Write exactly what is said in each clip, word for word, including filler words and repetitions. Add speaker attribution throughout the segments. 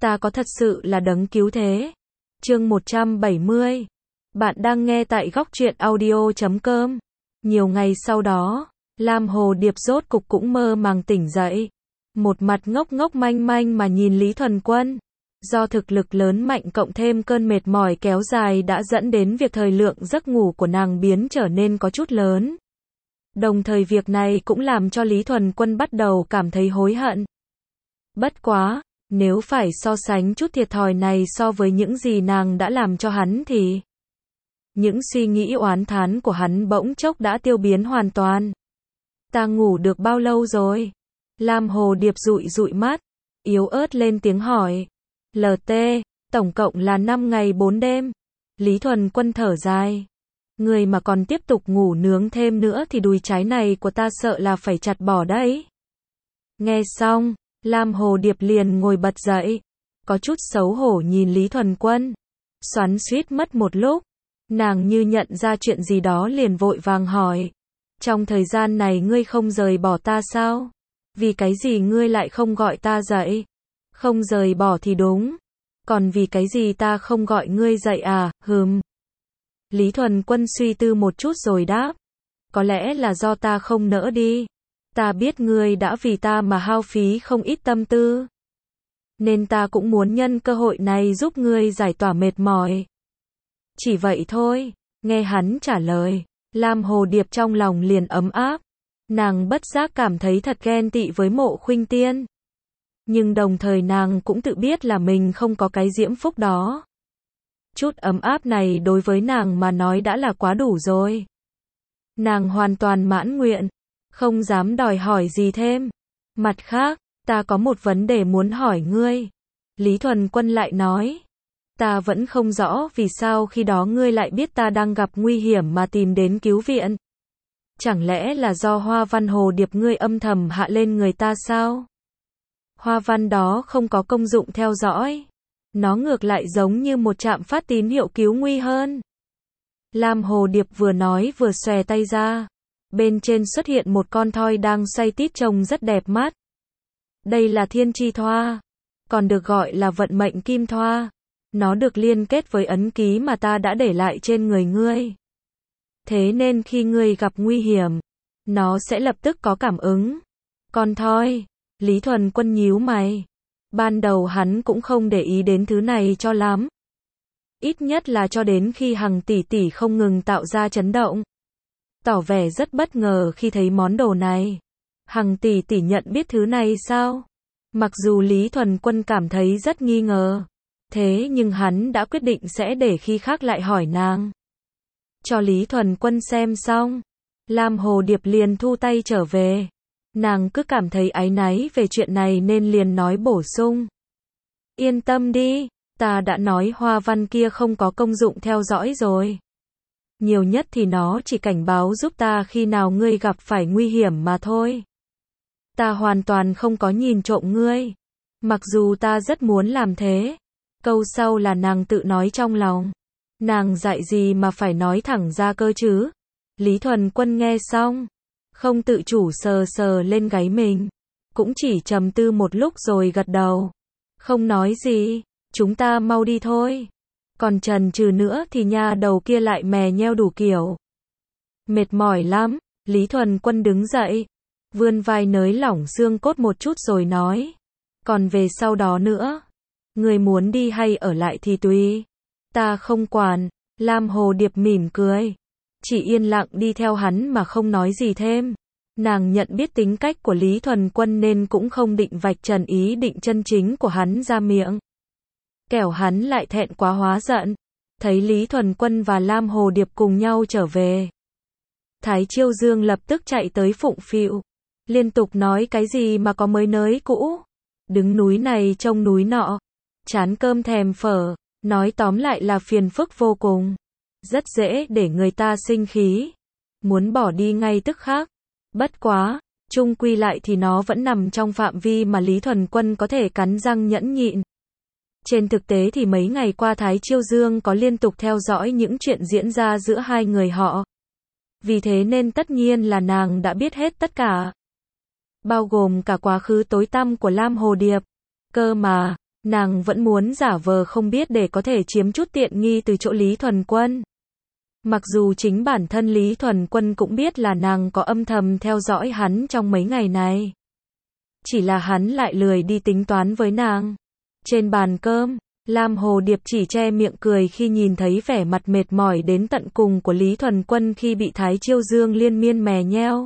Speaker 1: Ta có thật sự là đấng cứu thế. Chương một trăm bảy mươi. Bạn đang nghe tại góc truyện audio chấm com. Nhiều ngày sau đó, Lam Hồ Điệp rốt cục cũng mơ màng tỉnh dậy. Một mặt ngốc ngốc manh manh mà nhìn Lý Thuần Quân. Do thực lực lớn mạnh cộng thêm cơn mệt mỏi kéo dài đã dẫn đến việc thời lượng giấc ngủ của nàng biến trở nên có chút lớn. Đồng thời việc này cũng làm cho Lý Thuần Quân bắt đầu cảm thấy hối hận. Bất quá, nếu phải so sánh chút thiệt thòi này so với những gì nàng đã làm cho hắn thì... Những suy nghĩ oán thán của hắn bỗng chốc đã tiêu biến hoàn toàn. Ta ngủ được bao lâu rồi? Lam Hồ Điệp dụi dụi mắt, yếu ớt lên tiếng hỏi. lờ tê, tổng cộng là năm ngày bốn đêm. Lý Thuần Quân thở dài. Người mà còn tiếp tục ngủ nướng thêm nữa thì đùi trái này của ta sợ là phải chặt bỏ đấy. Nghe xong, Lam Hồ Điệp liền ngồi bật dậy, có chút xấu hổ nhìn Lý Thuần Quân. Xoắn xuýt mất một lúc, nàng như nhận ra chuyện gì đó liền vội vàng hỏi. Trong thời gian này ngươi không rời bỏ ta sao? Vì cái gì ngươi lại không gọi ta dậy? Không rời bỏ thì đúng. Còn vì cái gì ta không gọi ngươi dậy à? Hừm. Lý Thuần Quân suy tư một chút rồi đáp. Có lẽ là do ta không nỡ đi. Ta biết ngươi đã vì ta mà hao phí không ít tâm tư. Nên ta cũng muốn nhân cơ hội này giúp ngươi giải tỏa mệt mỏi. Chỉ vậy thôi. Nghe hắn trả lời, Lam Hồ Điệp trong lòng liền ấm áp. Nàng bất giác cảm thấy thật ghen tị với Mộ Khuynh Tiên. Nhưng đồng thời nàng cũng tự biết là mình không có cái diễm phúc đó. Chút ấm áp này đối với nàng mà nói đã là quá đủ rồi. Nàng hoàn toàn mãn nguyện, không dám đòi hỏi gì thêm. Mặt khác, ta có một vấn đề muốn hỏi ngươi. Lý Thuần Quân lại nói. Ta vẫn không rõ vì sao khi đó ngươi lại biết ta đang gặp nguy hiểm mà tìm đến cứu viện. Chẳng lẽ là do hoa văn hồ điệp ngươi âm thầm hạ lên người ta sao? Hoa văn đó không có công dụng theo dõi. Nó ngược lại giống như một trạm phát tín hiệu cứu nguy hơn. Lam Hồ Điệp vừa nói vừa xòe tay ra. Bên trên xuất hiện một con thoi đang xoay tít trông rất đẹp mắt. Đây là thiên chi thoa, còn được gọi là vận mệnh kim thoa. Nó được liên kết với ấn ký mà ta đã để lại trên người ngươi. Thế nên khi ngươi gặp nguy hiểm, nó sẽ lập tức có cảm ứng. Con thoi, Lý Thuần Quân nhíu mày. Ban đầu hắn cũng không để ý đến thứ này cho lắm. Ít nhất là cho đến khi Hằng tỷ tỷ không ngừng tạo ra chấn động. Tỏ vẻ rất bất ngờ khi thấy món đồ này. Hằng tỷ tỷ nhận biết thứ này sao? Mặc dù Lý Thuần Quân cảm thấy rất nghi ngờ. Thế nhưng hắn đã quyết định sẽ để khi khác lại hỏi nàng. Cho Lý Thuần Quân xem xong, Lam Hồ Điệp liền thu tay trở về. Nàng cứ cảm thấy áy náy về chuyện này nên liền nói bổ sung. Yên tâm đi, ta đã nói hoa văn kia không có công dụng theo dõi rồi. Nhiều nhất thì nó chỉ cảnh báo giúp ta khi nào ngươi gặp phải nguy hiểm mà thôi. Ta hoàn toàn không có nhìn trộm ngươi. Mặc dù ta rất muốn làm thế. Câu sau là nàng tự nói trong lòng. Nàng dạy gì mà phải nói thẳng ra cơ chứ? Lý Thuần Quân nghe xong, không tự chủ sờ sờ lên gáy mình. Cũng chỉ trầm tư một lúc rồi gật đầu. Không nói gì, chúng ta mau đi thôi. Còn chần chừ nữa thì nha đầu kia lại mè nheo đủ kiểu. Mệt mỏi lắm, Lý Thuần Quân đứng dậy. Vươn vai nới lỏng xương cốt một chút rồi nói. Còn về sau đó nữa. Người muốn đi hay ở lại thì tùy. Ta không quản. Lam Hồ Điệp mỉm cười. Chỉ yên lặng đi theo hắn mà không nói gì thêm. Nàng nhận biết tính cách của Lý Thuần Quân nên cũng không định vạch trần ý định chân chính của hắn ra miệng. Kẻo hắn lại thẹn quá hóa giận. Thấy Lý Thuần Quân và Lam Hồ Điệp cùng nhau trở về. Thái Chiêu Dương lập tức chạy tới phụng phịu. Liên tục nói cái gì mà có mới nới cũ. Đứng núi này trông núi nọ. Chán cơm thèm phở. Nói tóm lại là phiền phức vô cùng. Rất dễ để người ta sinh khí. Muốn bỏ đi ngay tức khắc. Bất quá, chung quy lại thì nó vẫn nằm trong phạm vi mà Lý Thuần Quân có thể cắn răng nhẫn nhịn. Trên thực tế thì mấy ngày qua Thái Chiêu Dương có liên tục theo dõi những chuyện diễn ra giữa hai người họ. Vì thế nên tất nhiên là nàng đã biết hết tất cả. Bao gồm cả quá khứ tối tăm của Lam Hồ Điệp. Cơ mà, Nàng vẫn muốn giả vờ không biết để có thể chiếm chút tiện nghi từ chỗ Lý Thuần Quân. Mặc dù chính bản thân Lý Thuần Quân cũng biết là nàng có âm thầm theo dõi hắn trong mấy ngày này. Chỉ là hắn lại lười đi tính toán với nàng. Trên bàn cơm, Lam Hồ Điệp chỉ che miệng cười khi nhìn thấy vẻ mặt mệt mỏi đến tận cùng của Lý Thuần Quân khi bị Thái Chiêu Dương liên miên mè nheo.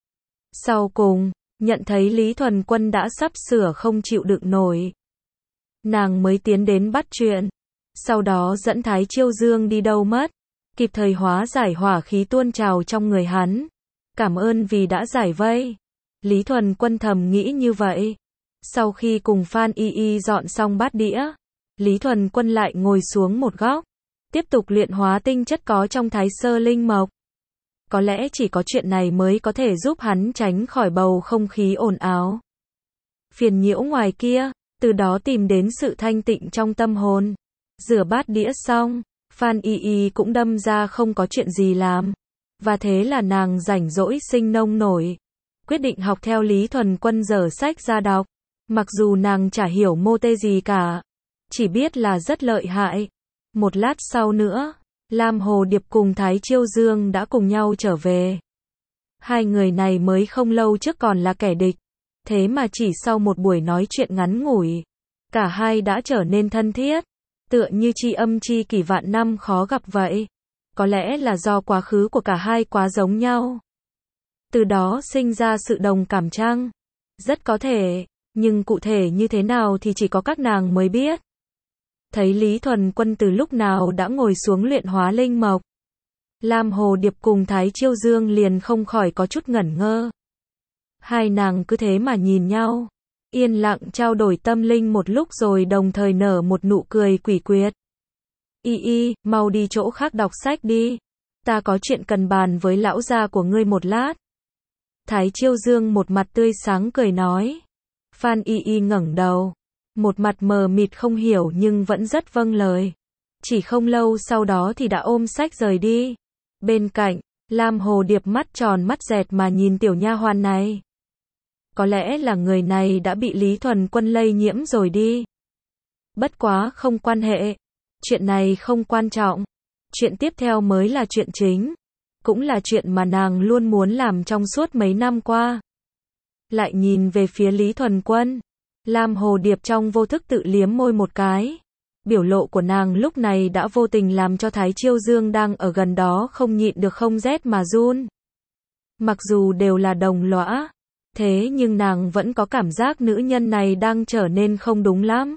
Speaker 1: Sau cùng, nhận thấy Lý Thuần Quân đã sắp sửa không chịu đựng nổi. Nàng mới tiến đến bắt chuyện. Sau đó dẫn Thái Chiêu Dương đi đâu mất. Kịp thời hóa giải hỏa khí tuôn trào trong người hắn. Cảm ơn vì đã giải vây. Lý Thuần Quân thầm nghĩ như vậy. Sau khi cùng Phan Y Y dọn xong bát đĩa, Lý Thuần Quân lại ngồi xuống một góc, tiếp tục luyện hóa tinh chất có trong Thái Sơ Linh Mộc. Có lẽ chỉ có chuyện này mới có thể giúp hắn tránh khỏi bầu không khí ồn ào, phiền nhiễu ngoài kia, từ đó tìm đến sự thanh tịnh trong tâm hồn. Rửa bát đĩa xong, Phan Y Y cũng đâm ra không có chuyện gì làm. Và thế là nàng rảnh rỗi sinh nông nổi. Quyết định học theo Lý Thuần Quân dở sách ra đọc. Mặc dù nàng chả hiểu mô tê gì cả. Chỉ biết là rất lợi hại. Một lát sau nữa, Lam Hồ Điệp cùng Thái Chiêu Dương đã cùng nhau trở về. Hai người này mới không lâu trước còn là kẻ địch. Thế mà chỉ sau một buổi nói chuyện ngắn ngủi, cả hai đã trở nên thân thiết. Tựa như tri âm tri kỷ vạn năm khó gặp vậy. Có lẽ là do quá khứ của cả hai quá giống nhau. Từ đó sinh ra sự đồng cảm chăng? Rất có thể, nhưng cụ thể như thế nào thì chỉ có các nàng mới biết. Thấy Lý Thuần Quân từ lúc nào đã ngồi xuống luyện hóa linh mộc. Lam Hồ Điệp cùng Thái Chiêu Dương liền không khỏi có chút ngẩn ngơ. Hai nàng cứ thế mà nhìn nhau. Yên lặng trao đổi tâm linh một lúc rồi đồng thời nở một nụ cười quỷ quyệt. Y Y, mau đi chỗ khác đọc sách đi. Ta có chuyện cần bàn với lão gia của ngươi một lát. Thái Chiêu Dương một mặt tươi sáng cười nói. Phan Y Y ngẩng đầu. Một mặt mờ mịt không hiểu nhưng vẫn rất vâng lời. Chỉ không lâu sau đó thì đã ôm sách rời đi. Bên cạnh, Lam Hồ Điệp mắt tròn mắt dẹt mà nhìn tiểu nha hoàn này. Có lẽ là người này đã bị Lý Thuần Quân lây nhiễm rồi đi. Bất quá không quan hệ. Chuyện này không quan trọng. Chuyện tiếp theo mới là chuyện chính. Cũng là chuyện mà nàng luôn muốn làm trong suốt mấy năm qua. Lại nhìn về phía Lý Thuần Quân. Lam Hồ Điệp trong vô thức tự liếm môi một cái. Biểu lộ của nàng lúc này đã vô tình làm cho Thái Chiêu Dương đang ở gần đó không nhịn được không rét mà run. Mặc dù đều là đồng lõa. Thế nhưng nàng vẫn có cảm giác nữ nhân này đang trở nên không đúng lắm.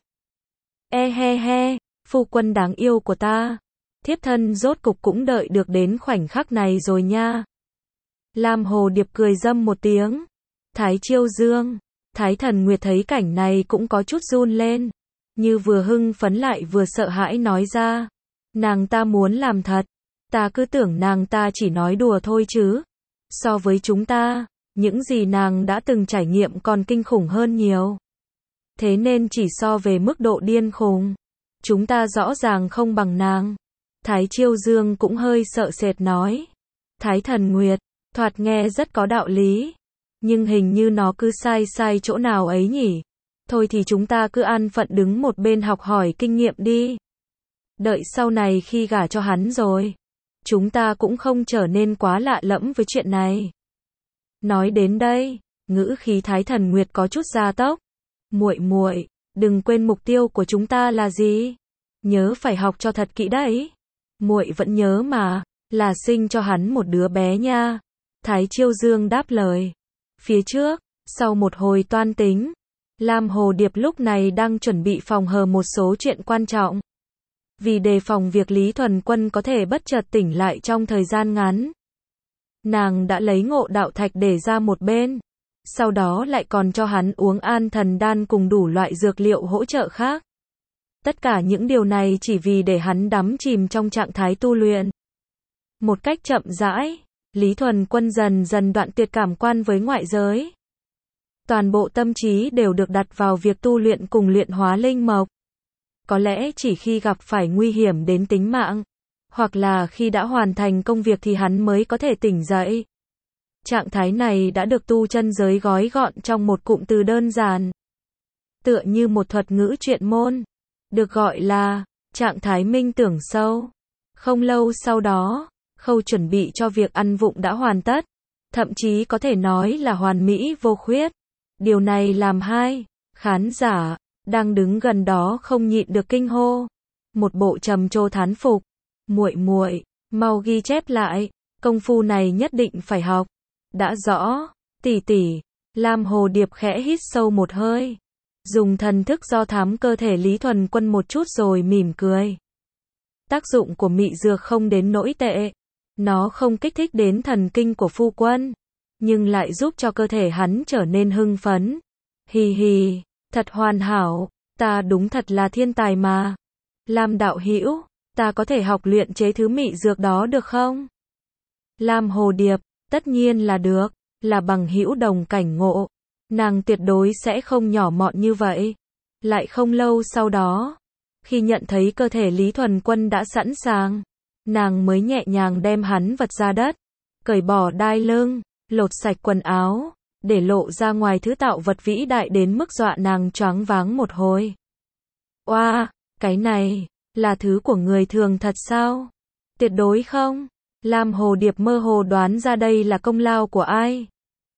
Speaker 1: E he he, phu quân đáng yêu của ta. Thiếp thân rốt cục cũng đợi được đến khoảnh khắc này rồi nha. Lam Hồ Điệp cười râm một tiếng. Thái Chiêu Dương, Thái Thần Nguyệt thấy cảnh này cũng có chút run lên. Như vừa hưng phấn lại vừa sợ hãi nói ra. Nàng ta muốn làm thật. Ta cứ tưởng nàng ta chỉ nói đùa thôi chứ. So với chúng ta, những gì nàng đã từng trải nghiệm còn kinh khủng hơn nhiều. Thế nên chỉ so về mức độ điên khùng, chúng ta rõ ràng không bằng nàng. Thái Chiêu Dương cũng hơi sợ sệt nói. Thái Thần Nguyệt, thoạt nghe rất có đạo lý. Nhưng hình như nó cứ sai sai chỗ nào ấy nhỉ. Thôi thì chúng ta cứ an phận đứng một bên học hỏi kinh nghiệm đi. Đợi sau này khi gả cho hắn rồi, chúng ta cũng không trở nên quá lạ lẫm với chuyện này. Nói đến đây, ngữ khí Thái Thần Nguyệt có chút gia tốc. Muội muội, đừng quên mục tiêu của chúng ta là gì? Nhớ phải học cho thật kỹ đấy. Muội vẫn nhớ mà, là sinh cho hắn một đứa bé nha. Thái Chiêu Dương đáp lời. Phía trước, sau một hồi toan tính, Lam Hồ Điệp lúc này đang chuẩn bị phòng hờ một số chuyện quan trọng. Vì đề phòng việc Lý Thuần Quân có thể bất chợt tỉnh lại trong thời gian ngắn, nàng đã lấy ngộ đạo thạch để ra một bên. Sau đó lại còn cho hắn uống an thần đan cùng đủ loại dược liệu hỗ trợ khác. Tất cả những điều này chỉ vì để hắn đắm chìm trong trạng thái tu luyện. Một cách chậm rãi, Lý Thuần Quân dần dần đoạn tuyệt cảm quan với ngoại giới. Toàn bộ tâm trí đều được đặt vào việc tu luyện cùng luyện hóa linh mộc. Có lẽ chỉ khi gặp phải nguy hiểm đến tính mạng, hoặc là khi đã hoàn thành công việc thì hắn mới có thể tỉnh dậy. Trạng thái này đã được tu chân giới gói gọn trong một cụm từ đơn giản. tựa như một thuật ngữ truyện môn, được gọi là trạng thái minh tưởng sâu. Không lâu sau đó, khâu chuẩn bị cho việc ăn vụng đã hoàn tất, thậm chí có thể nói là hoàn mỹ vô khuyết. Điều này làm hai khán giả đang đứng gần đó không nhịn được kinh hô. Một bộ trầm trồ thán phục. Muội muội, mau ghi chép lại, công phu này nhất định phải học. Đã rõ, tỷ tỷ. Lam Hồ Điệp khẽ hít sâu một hơi, dùng thần thức do thám cơ thể Lý Thuần Quân một chút rồi mỉm cười. Tác dụng của mị dược không đến nỗi tệ, nó không kích thích đến thần kinh của phu quân, nhưng lại giúp cho cơ thể hắn trở nên hưng phấn. Hì hì, thật hoàn hảo, ta đúng thật là thiên tài mà. Lam đạo hữu, ta có thể học luyện chế thứ mị dược đó được không? Lam Hồ Điệp, tất nhiên là được, là bằng hữu đồng cảnh ngộ, nàng tuyệt đối sẽ không nhỏ mọn như vậy. Lại không lâu sau đó, khi nhận thấy cơ thể Lý Thuần Quân đã sẵn sàng, nàng mới nhẹ nhàng đem hắn vật ra đất, cởi bỏ đai lưng, lột sạch quần áo, để lộ ra ngoài thứ tạo vật vĩ đại đến mức dọa nàng choáng váng một hồi. Oa, wow, cái này, là thứ của người thường thật sao? Tuyệt đối không. Lam Hồ Điệp mơ hồ đoán ra đây là công lao của ai.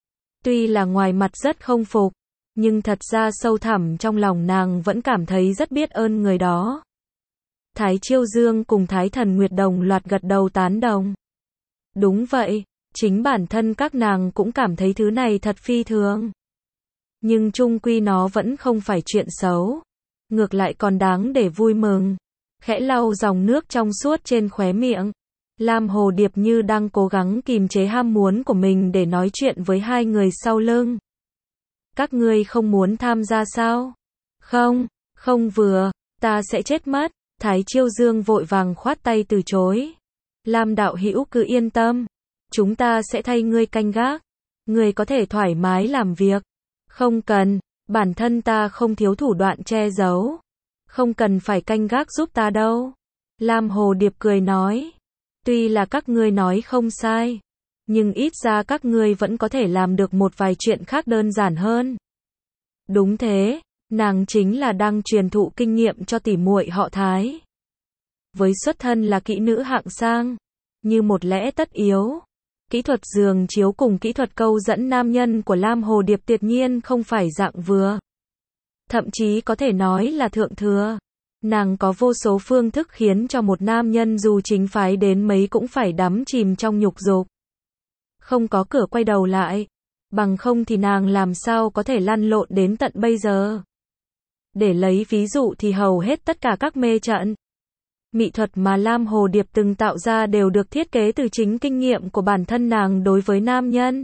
Speaker 1: Tuy là ngoài mặt rất không phục, nhưng thật ra sâu thẳm trong lòng nàng vẫn cảm thấy rất biết ơn người đó. Thái Chiêu Dương cùng Thái Thần Nguyệt đồng loạt gật đầu tán đồng. Đúng vậy, chính bản thân các nàng cũng cảm thấy thứ này thật phi thường. Nhưng chung quy nó vẫn không phải chuyện xấu, ngược lại còn đáng để vui mừng. Khẽ lau dòng nước trong suốt trên khóe miệng, Lam Hồ Điệp như đang cố gắng kìm chế ham muốn của mình để nói chuyện với hai người sau lưng. Các ngươi không muốn tham gia sao? Không, không vừa, ta sẽ chết mất. Thái Chiêu Dương vội vàng khoát tay từ chối. Lam đạo hữu cứ yên tâm, chúng ta sẽ thay ngươi canh gác. Ngươi có thể thoải mái làm việc. Không cần, bản thân ta không thiếu thủ đoạn che giấu. Không cần phải canh gác giúp ta đâu. Lam Hồ Điệp cười nói. Tuy là các ngươi nói không sai, nhưng ít ra các ngươi vẫn có thể làm được một vài chuyện khác đơn giản hơn. Đúng thế, nàng chính là đang truyền thụ kinh nghiệm cho tỷ muội họ Thái. Với xuất thân là kỹ nữ hạng sang, như một lẽ tất yếu, kỹ thuật giường chiếu cùng kỹ thuật câu dẫn nam nhân của Lam Hồ Điệp tuyệt nhiên không phải dạng vừa. Thậm chí có thể nói là thượng thừa. Nàng có vô số phương thức khiến cho một nam nhân dù chính phái đến mấy cũng phải đắm chìm trong nhục dục. Không có cửa quay đầu lại, bằng không thì nàng làm sao có thể lăn lộn đến tận bây giờ. Để lấy ví dụ thì hầu hết tất cả các mê trận, mỹ thuật mà Lam Hồ Điệp từng tạo ra đều được thiết kế từ chính kinh nghiệm của bản thân nàng đối với nam nhân.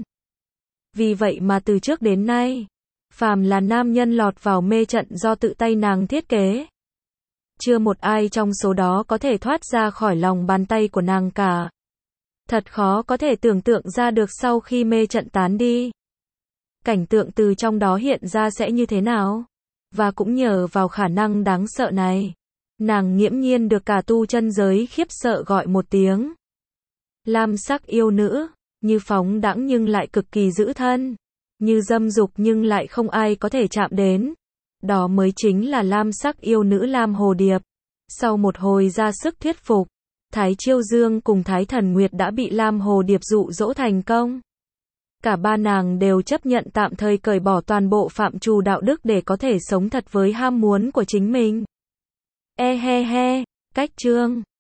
Speaker 1: Vì vậy mà từ trước đến nay, phàm là nam nhân lọt vào mê trận do tự tay nàng thiết kế, chưa một ai trong số đó có thể thoát ra khỏi lòng bàn tay của nàng cả. Thật khó có thể tưởng tượng ra được sau khi mê trận tán đi, cảnh tượng từ trong đó hiện ra sẽ như thế nào. Và cũng nhờ vào khả năng đáng sợ này, nàng nghiễm nhiên được cả tu chân giới khiếp sợ gọi một tiếng lam sắc yêu nữ, như phóng đãng nhưng lại cực kỳ dữ thân, như dâm dục nhưng lại không ai có thể chạm đến. Đó mới chính là lam sắc yêu nữ Lam Hồ Điệp. Sau một hồi ra sức thuyết phục, Thái Chiêu Dương cùng Thái Thần Nguyệt đã bị Lam Hồ Điệp dụ dỗ thành công. Cả ba nàng đều chấp nhận tạm thời cởi bỏ toàn bộ phạm trù đạo đức để có thể sống thật với ham muốn của chính mình. E he he, cách chương